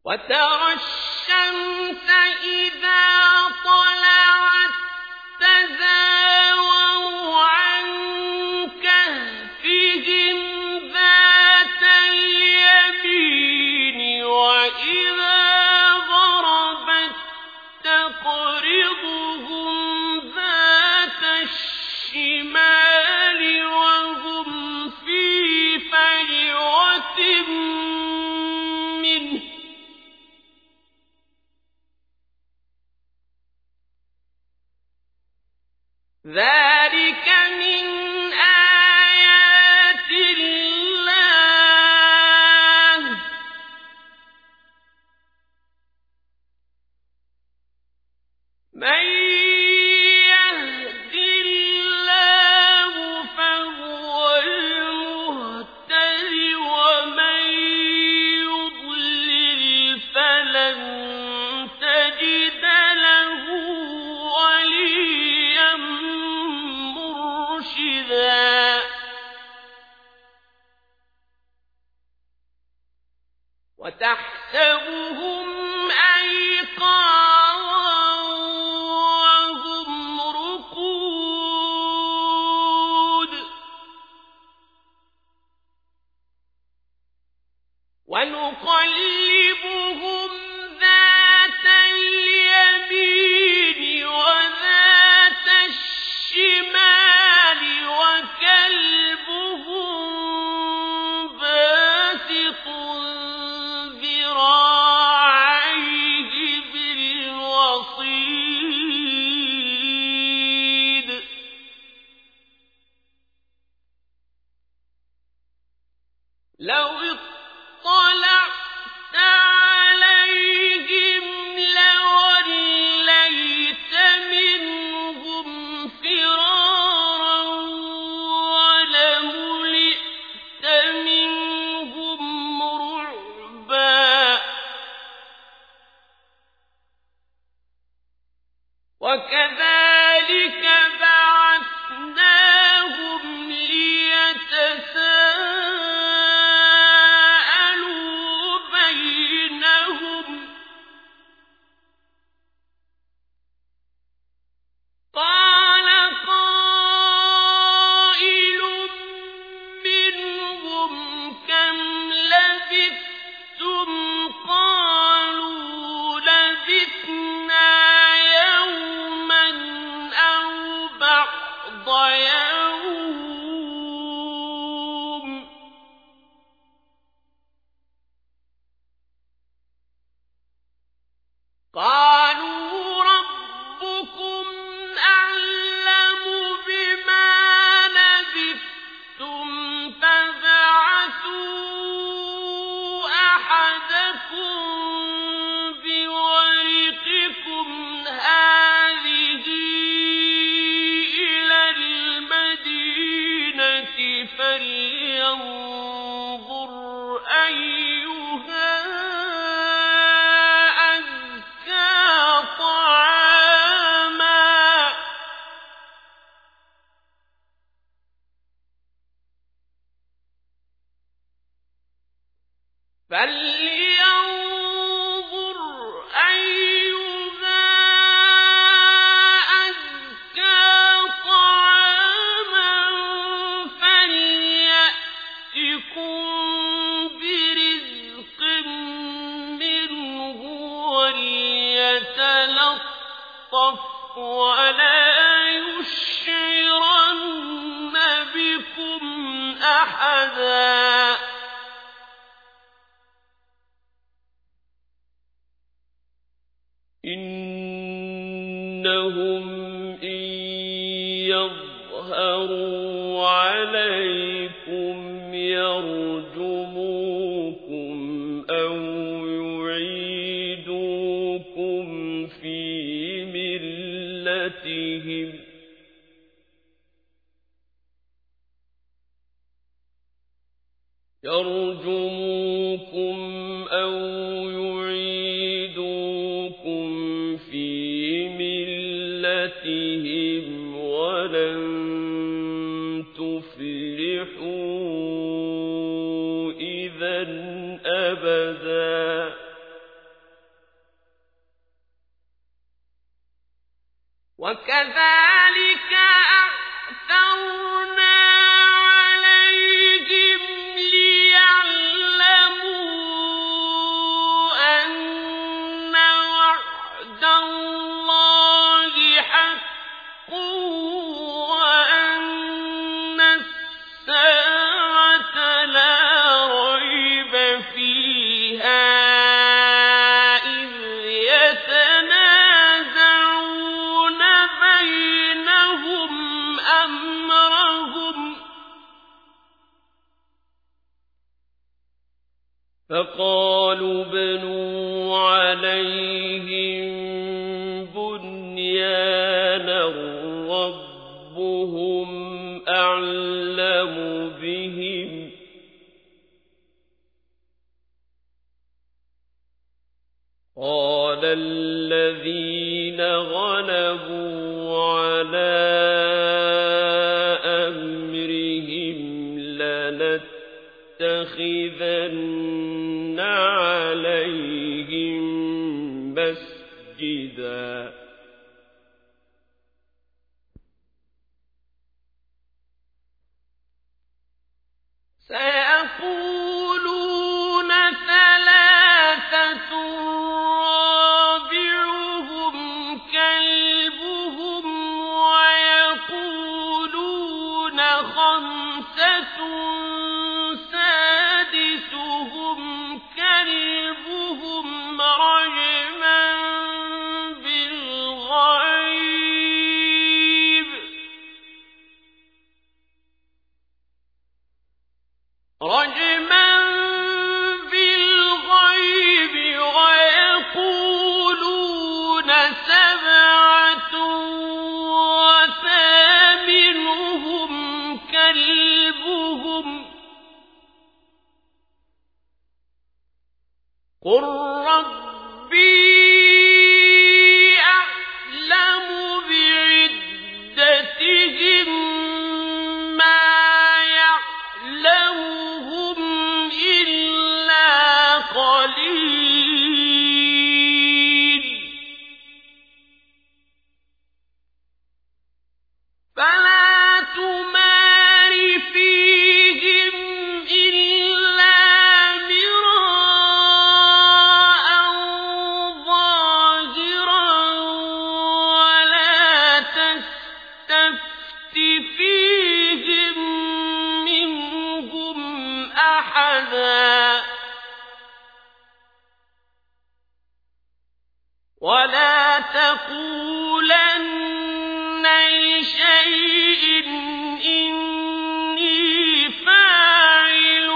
وترى الشمس إذا طلعت تزاور عن كهفهم ذات اليمين وإذا غربت تقرضهم ذات الشمال وهم في فجوة منه ذلك من آيات الله من يهد الله فهو المهتد ومن يضلل فلن تجد له وليا مرشدا وتحسبهم أيقاظا وهم رقود ونقلبهم ذات اليمين وذات الشمال وكلبهم باسط ذراعيه بالوصيد لو اطلعت عليهم لوليت منهم فرارا ولملئت منهم رعبا وكذلك بعثناهم ليتساءلوا بينهم قال قائل منهم كم لبثتم قالوا لبثنا يوما أو بعض يوم قالوا ربكم أعلم بما لبثتم فابعثوا أحدكم بورقكم هذه إلى المدينة فلينظر أيها أزكى طعاما فلينظر أيها أزكى طعاما فليأتكم برزق منه وليتلطف ولا يشعرن بكم أحدا إنهم إن يظهروا عليكم يرجموكم أو يعيدوكم في ملتهم ولن تفلحوا إذا أبدا. وكذلك أعثرنا عليهم ليعلموا أن وعد الله حق وأن الساعة لا ريب فيها إذ يتنازعون بينهم أمرهم فقالوا ابنوا عليهم بنيانا ربهم أعلم بهم قال الذين غلبوا على أمرهم لنتخذن عليهم مسجدا سيقولون ثلاثة رابعهم كلبهم ويقولون خمسة سادسهم كلبهم رجما بالغيب ويقولون سبعة وثامنهم كلبهم قل ربي أعلم بعدتهم ما يعلمهم إلا قليل فلا تمار فيهم إلا مراء ظاهرا ولا تستفت فيهم منهم أحدا ولا تقولن لشيء إني فاعل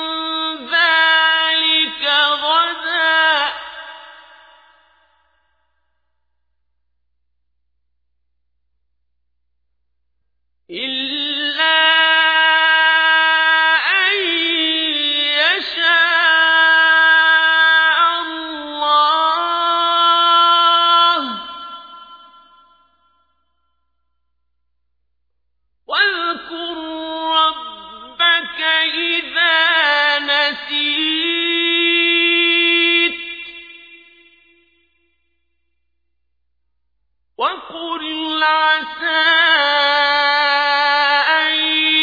ذلك غدا إلا أن يشاء الله واذكر ربك إذا نسيت وقل عسى أن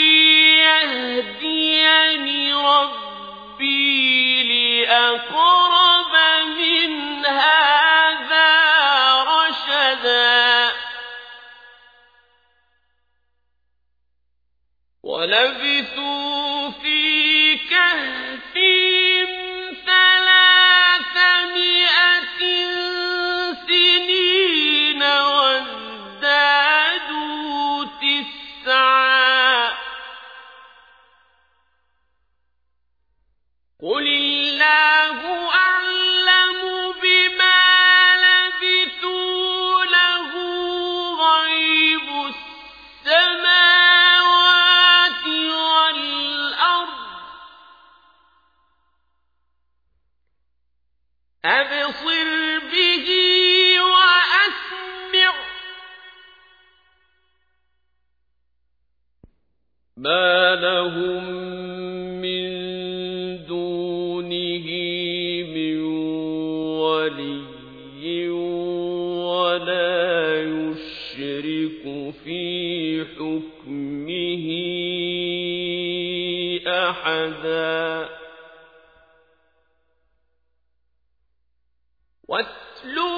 يهديني ربي لأقرب من هذا رشدا ولبثوا في كهفهم 300 سنين وازدادوا 9 قل الله أعلم بما لبثوا له غيب السماوات والأرض أبصر به وأسمع ما لهم من دونه من ولي ولا يشرك في حكمه أحدا. واتل